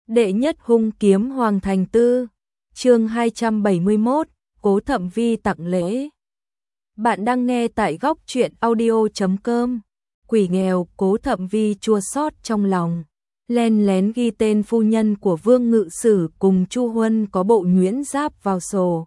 Đệ nhất hung kiếm Hoàng Thành Tư, chương 271, Cố Thậm Vi tặng lễ. Bạn đang nghe tại góc truyện audio.com. Quỷ nghèo Cố Thậm Vi chua xót trong lòng, len lén ghi tên phu nhân của Vương Ngự Sử cùng Chu Huân có bộ nhuyễn giáp vào sổ.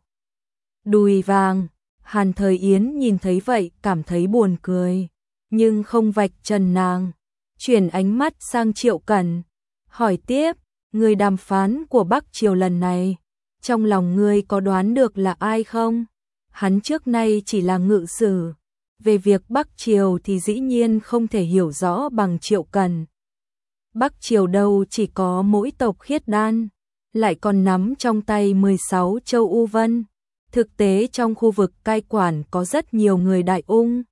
Đùi vàng, Hàn Thời Yến nhìn thấy vậy cảm thấy buồn cười, nhưng không vạch trần nàng, chuyển ánh mắt sang Triệu Cẩn, hỏi tiếp, người đàm phán của Bắc Triều lần này, trong lòng ngươi có đoán được là ai không? Hắn trước nay chỉ là ngự sử, về việc Bắc Triều thì dĩ nhiên không thể hiểu rõ bằng Triệu Cẩn. Bắc Triều đâu chỉ có mỗi tộc Khiết Đan, lại còn nắm trong tay 16 châu U Vân. Thực tế trong khu vực cai quản có rất nhiều người Đại Ung.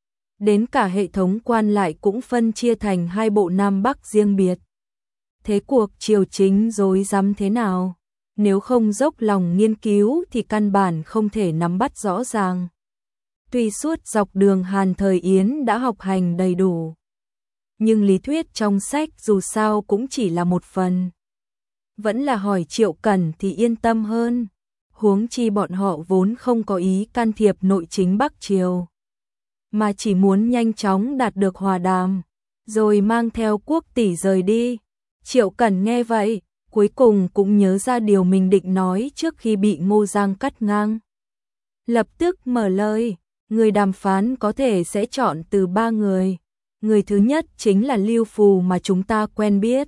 Đến cả hệ thống quan lại cũng phân chia thành hai bộ Nam Bắc riêng biệt. Thế cuộc triều chính rối rắm thế nào? Nếu không dốc lòng nghiên cứu thì căn bản không thể nắm bắt rõ ràng. Tuy suốt dọc đường Hàn Thời Yến đã học hành đầy đủ, nhưng lý thuyết trong sách dù sao cũng chỉ là một phần. Vẫn là hỏi Triệu Cẩn thì yên tâm hơn. Huống chi bọn họ vốn không có ý can thiệp nội chính Bắc Triều, mà chỉ muốn nhanh chóng đạt được hòa đàm, rồi mang theo quốc tỷ rời đi. Triệu Cẩn nghe vậy, cuối cùng cũng nhớ ra điều mình định nói trước khi bị Ngô Giang cắt ngang. Lập tức mở lời, người đàm phán có thể sẽ chọn từ 3 người. Người thứ nhất chính là Lưu Phù mà chúng ta quen biết.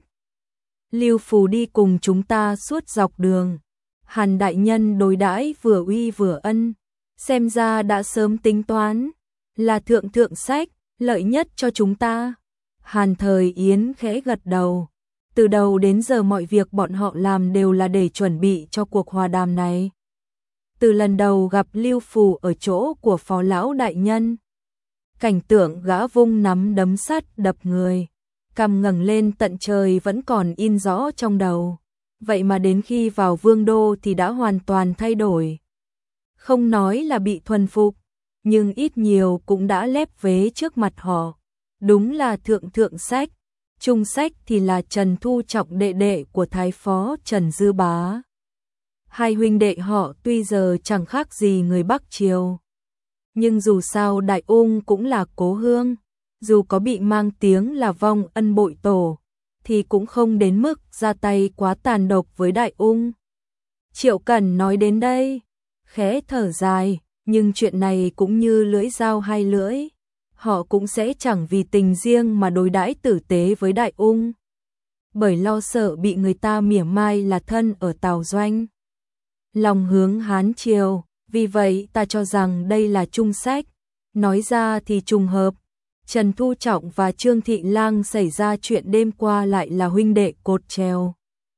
Lưu Phù đi cùng chúng ta suốt dọc đường. Hàn đại nhân đối đãi vừa uy vừa ân, xem ra đã sớm tính toán, là thượng sách, lợi nhất cho chúng ta. Hàn Thời Yến khẽ gật đầu, từ đầu đến giờ mọi việc bọn họ làm đều là để chuẩn bị cho cuộc hòa đàm này. Từ lần đầu gặp Lưu Phù ở chỗ của phó lão đại nhân, cảnh tượng gã vung nắm đấm sắt đập người, cằm ngẩng lên tận trời vẫn còn in rõ trong đầu. Vậy mà đến khi vào Vương đô thì đã hoàn toàn thay đổi. Không nói là bị thuần phục, nhưng ít nhiều cũng đã lép vế trước mặt họ. Đúng là thượng sách, trung sách thì là Trần Thu Trọng đệ đệ của Thái phó Trần Dư Bá. Hai huynh đệ họ tuy giờ chẳng khác gì người Bắc Triều, nhưng dù sao Đại Ung cũng là cố hương, dù có bị mang tiếng là vong ân bội tổ, thì cũng không đến mức ra tay quá tàn độc với Đại Ung. Triệu Cẩn nói đến đây, khẽ thở dài, nhưng chuyện này cũng như lưỡi dao hai lưỡi. Họ cũng sẽ chẳng vì tình riêng mà đối đãi tử tế với Đại Ung, bởi lo sợ bị người ta mỉa mai là thân ở Tào Doanh. Lòng hướng Hán Triều, vì vậy ta cho rằng đây là trung sách. Nói ra thì trùng hợp, Trần Thu Trọng và Trương Thị Lang xảy ra chuyện đêm qua lại là huynh đệ cột treo.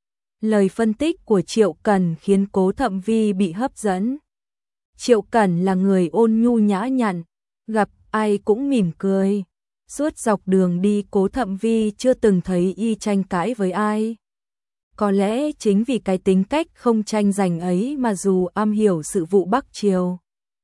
Lời phân tích của Triệu Cẩn khiến Cố Thậm Vi bị hấp dẫn. Triệu Cẩn là người ôn nhu nhã nhặn, gặp ai cũng mỉm cười. Suốt dọc đường đi Cố Thậm Vi chưa từng thấy y tranh cãi với ai. Có lẽ chính vì cái tính cách không tranh giành ấy mà dù am hiểu sự vụ Bắc Triều,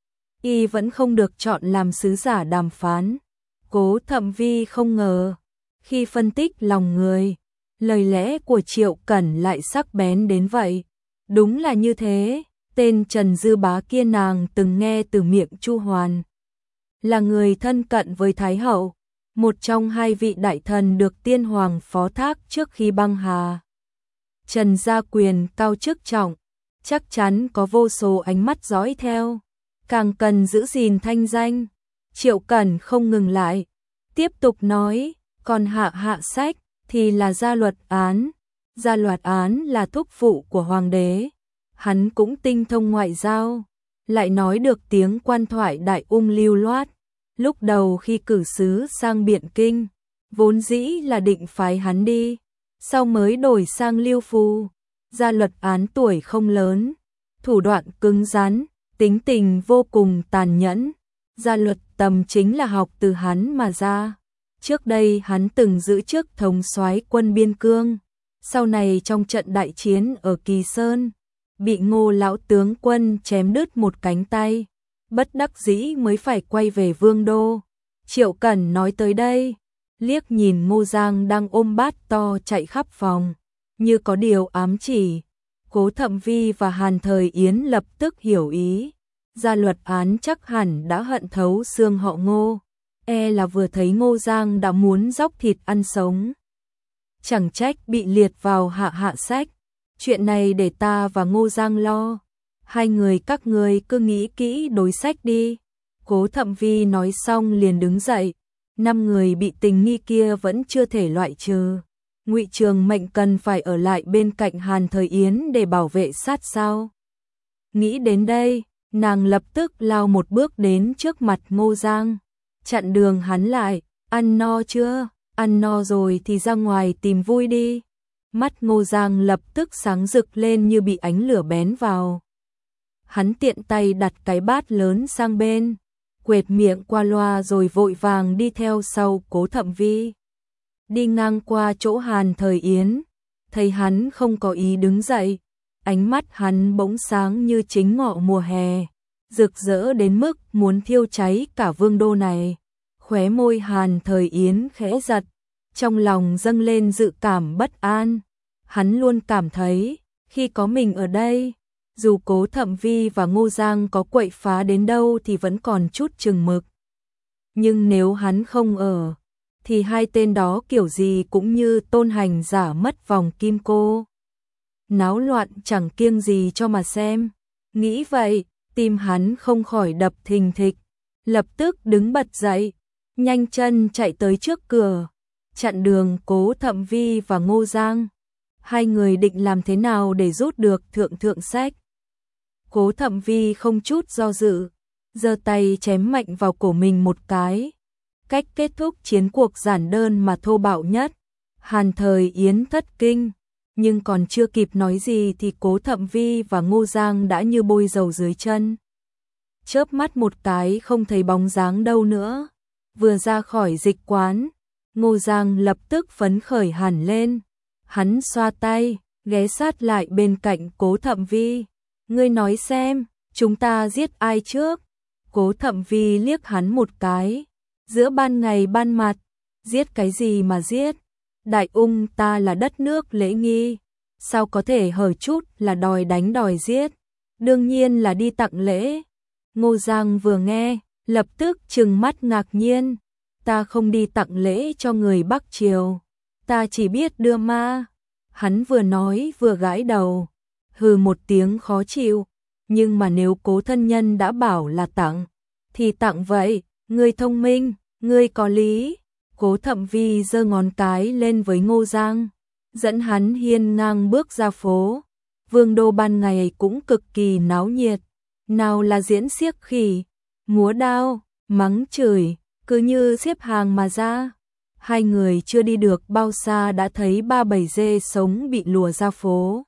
y vẫn không được chọn làm sứ giả đàm phán. Cố Thậm Vi không ngờ, khi phân tích lòng người, lời lẽ của Triệu Cẩn lại sắc bén đến vậy. Đúng là như thế, tên Trần Dư Bá kia nàng từng nghe từ miệng Chu Hoàn. Là người thân cận với Thái Hậu, một trong hai vị đại thần được tiên hoàng phó thác trước khi băng hà. Trần gia quyền cao chức trọng, chắc chắn có vô số ánh mắt dõi theo, càng cần giữ gìn thanh danh. Triệu Cẩn không ngừng lại, tiếp tục nói, còn hạ sách thì là Gia Luật Án. Gia Luật Án là thúc phụ của hoàng đế, hắn cũng tinh thông ngoại giao, lại nói được tiếng quan thoại Đại Ung lưu loát. Lúc đầu khi cử sứ sang Biện Kinh, vốn dĩ là định phái hắn đi, sau mới đổi sang Lưu Phù. Gia Luật Án tuổi không lớn, thủ đoạn cứng rắn, tính tình vô cùng tàn nhẫn. Gia Luật Tầm chính là học từ hắn mà ra. Trước đây hắn từng giữ chức thống soái quân biên cương, sau này trong trận đại chiến ở Kỳ Sơn, bị Ngô lão tướng quân chém đứt một cánh tay, bất đắc dĩ mới phải quay về Vương đô. Triệu Cẩn nói tới đây, liếc nhìn Ngô Giang đang ôm bát to chạy khắp phòng, như có điều ám chỉ. Cố Thậm Vi và Hàn Thời Yến lập tức hiểu ý. Gia luật án chắc hẳn đã hận thấu xương họ Ngô, là vừa thấy Ngô Giang đã muốn dóc thịt ăn sống. Chẳng trách bị liệt vào hạ sách. Chuyện này để ta và Ngô Giang lo. Hai người các ngươi cứ nghĩ kỹ đối sách đi. Cố Thậm Vi nói xong liền đứng dậy. 5 người bị tình nghi kia vẫn chưa thể loại trừ. Ngụy Trường Mệnh cần phải ở lại bên cạnh Hàn Thời Yến để bảo vệ sát sao. Nghĩ đến đây, nàng lập tức lao một bước đến trước mặt Ngô Giang, chặn đường hắn lại. Ăn no chưa? Ăn no rồi thì ra ngoài tìm vui đi. Mắt Ngô Giang lập tức sáng rực lên như bị ánh lửa bén vào. Hắn tiện tay đặt cái bát lớn sang bên, quệt miệng qua loa rồi vội vàng đi theo sau Cố Thậm Vi. Đi ngang qua chỗ Hàn Thời Yến, thấy hắn không có ý đứng dậy, ánh mắt hắn bỗng sáng như chính ngọ mùa hè, rực rỡ đến mức muốn thiêu cháy cả vương đô này. Khóe môi Hàn Thời Yến khẽ giật, trong lòng dâng lên dự cảm bất an. Hắn luôn cảm thấy, khi có mình ở đây, dù Cố Thậm Vi và Ngô Giang có quậy phá đến đâu thì vẫn còn chút chừng mực. Nhưng nếu hắn không ở, thì hai tên đó kiểu gì cũng như tôn hành giả mất vòng kim cô. Náo loạn chẳng kiêng gì cho mà xem. Nghĩ vậy, tim hắn không khỏi đập thình thịch, lập tức đứng bật dậy, nhanh chân chạy tới trước cửa, chặn đường Cố Thậm Vi và Ngô Giang. Hai người định làm thế nào để rút được thượng sách. Cố Thậm Vi không chút do dự, giơ tay chém mạnh vào cổ mình một cái. Cách kết thúc chiến cuộc giản đơn mà thô bạo nhất. Hàn Thời Yến thất kinh, nhưng còn chưa kịp nói gì thì Cố Thậm Vi và Ngô Giang đã như bôi dầu dưới chân. Chớp mắt một cái không thấy bóng dáng đâu nữa. Vừa ra khỏi dịch quán, Ngô Giang lập tức phấn khởi hẳn lên. Hắn xoa tay, ghé sát lại bên cạnh Cố Thậm Vi. Ngươi nói xem, chúng ta giết ai trước? Cố Thậm Vi liếc hắn một cái. Giữa ban ngày ban mặt, giết cái gì mà giết? Đại Ung ta là đất nước lễ nghi, sao có thể hở chút là đòi đánh đòi giết? Đương nhiên là đi tặng lễ. Ngô Giang vừa nghe, lập tức trừng mắt ngạc nhiên. Ta không đi tặng lễ cho người Bắc Triều, ta chỉ biết đưa ma. Hắn vừa nói vừa gãi đầu, hừ một tiếng khó chịu. Nhưng mà nếu Cố thân nhân đã bảo là tặng, thì tặng vậy. Ngươi thông minh, ngươi có lý. Cố Thậm Vi giơ ngón cái lên với Ngô Giang, dẫn hắn hiên ngang bước ra phố. Vương đô ban ngày cũng cực kỳ náo nhiệt, nào là diễn xiếc khỉ, múa đao, mắng chửi, cứ như xếp hàng mà ra. Hai người chưa đi được bao xa đã thấy 3-7 dê sống bị lùa ra phố.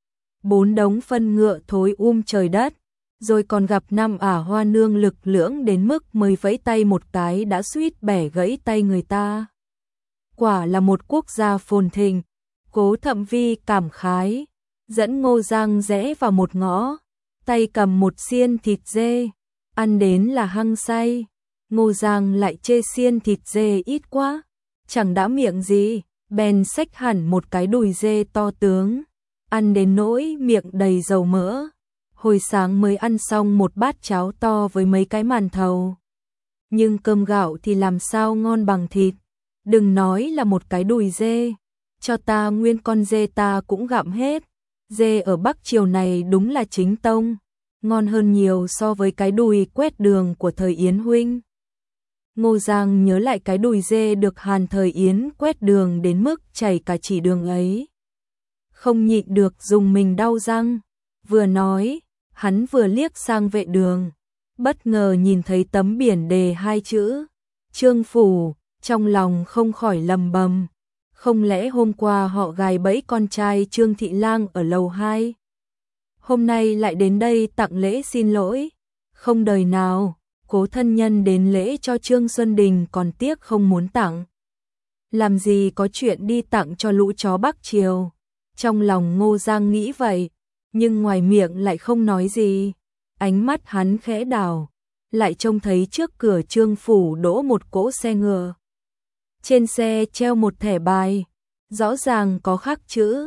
4 đống phân ngựa thối trời đất, rồi còn gặp 5 ả hoa nương lực lưỡng đến mức mới vẫy tay một cái đã suýt bẻ gãy tay người ta. Quả là một quốc gia phồn thịnh. Cố Thậm Vi cảm khái, dẫn Ngô Giang rẽ vào một ngõ, tay cầm một xiên thịt dê, ăn đến là hăng say. Ngô Giang lại chê xiên thịt dê ít quá, chẳng đã miệng gì, bèn xách hẳn một cái đùi dê to tướng, ăn đến nỗi miệng đầy dầu mỡ. Hồi sáng mới ăn xong một bát cháo to với mấy cái màn thầu. Nhưng cơm gạo thì làm sao ngon bằng thịt. Đừng nói là một cái đùi dê, cho ta nguyên con dê ta cũng gặm hết. Dê ở Bắc Triều này đúng là chính tông, ngon hơn nhiều so với cái đùi quét đường của Thời Yến huynh. Ngô Giang nhớ lại cái đùi dê được Hàn Thời Yến quét đường đến mức chảy cả chỉ đường ấy, không nhịn được dùng mình đau răng. Vừa nói, hắn vừa liếc sang vệ đường, bất ngờ nhìn thấy tấm biển đề 2 chữ Trương Phủ, trong lòng không khỏi lầm bầm. Không lẽ hôm qua họ gài bẫy con trai Trương Thị Lang ở lầu 2? Hôm nay lại đến đây tặng lễ xin lỗi. Không đời nào, Cố thân nhân đến lễ cho Trương Xuân Đình còn tiếc không muốn tặng. Làm gì có chuyện đi tặng cho lũ chó Bắc Triều. Trong lòng Ngô Giang nghĩ vậy, nhưng ngoài miệng lại không nói gì. Ánh mắt hắn khẽ đảo, lại trông thấy trước cửa Trương Phủ đỗ một cỗ xe ngựa. Trên xe treo một thẻ bài, rõ ràng có khắc chữ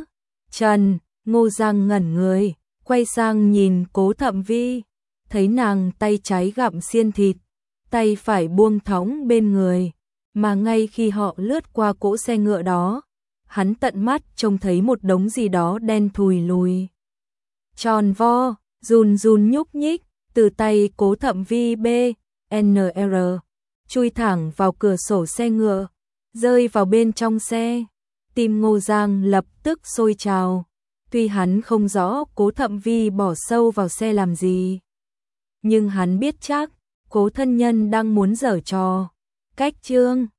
Trần, Ngô Giang ngẩn người, quay sang nhìn Cố Thậm Vi, thấy nàng tay trái gặm xiên thịt, tay phải buông thõng bên người, mà ngay khi họ lướt qua cỗ xe ngựa đó, hắn tận mắt trông thấy một đống gì đó đen thùi lùi. Tròn vo, run run nhúc nhích, từ tay Cố Thậm Vi BNR, chui thẳng vào cửa sổ xe ngựa, rơi vào bên trong xe. Tim Ngô Giang lập tức sôi trào, tuy hắn không rõ Cố Thậm Vi bỏ sâu vào xe làm gì, nhưng hắn biết chắc Cố thân nhân đang muốn giở trò. Cách chương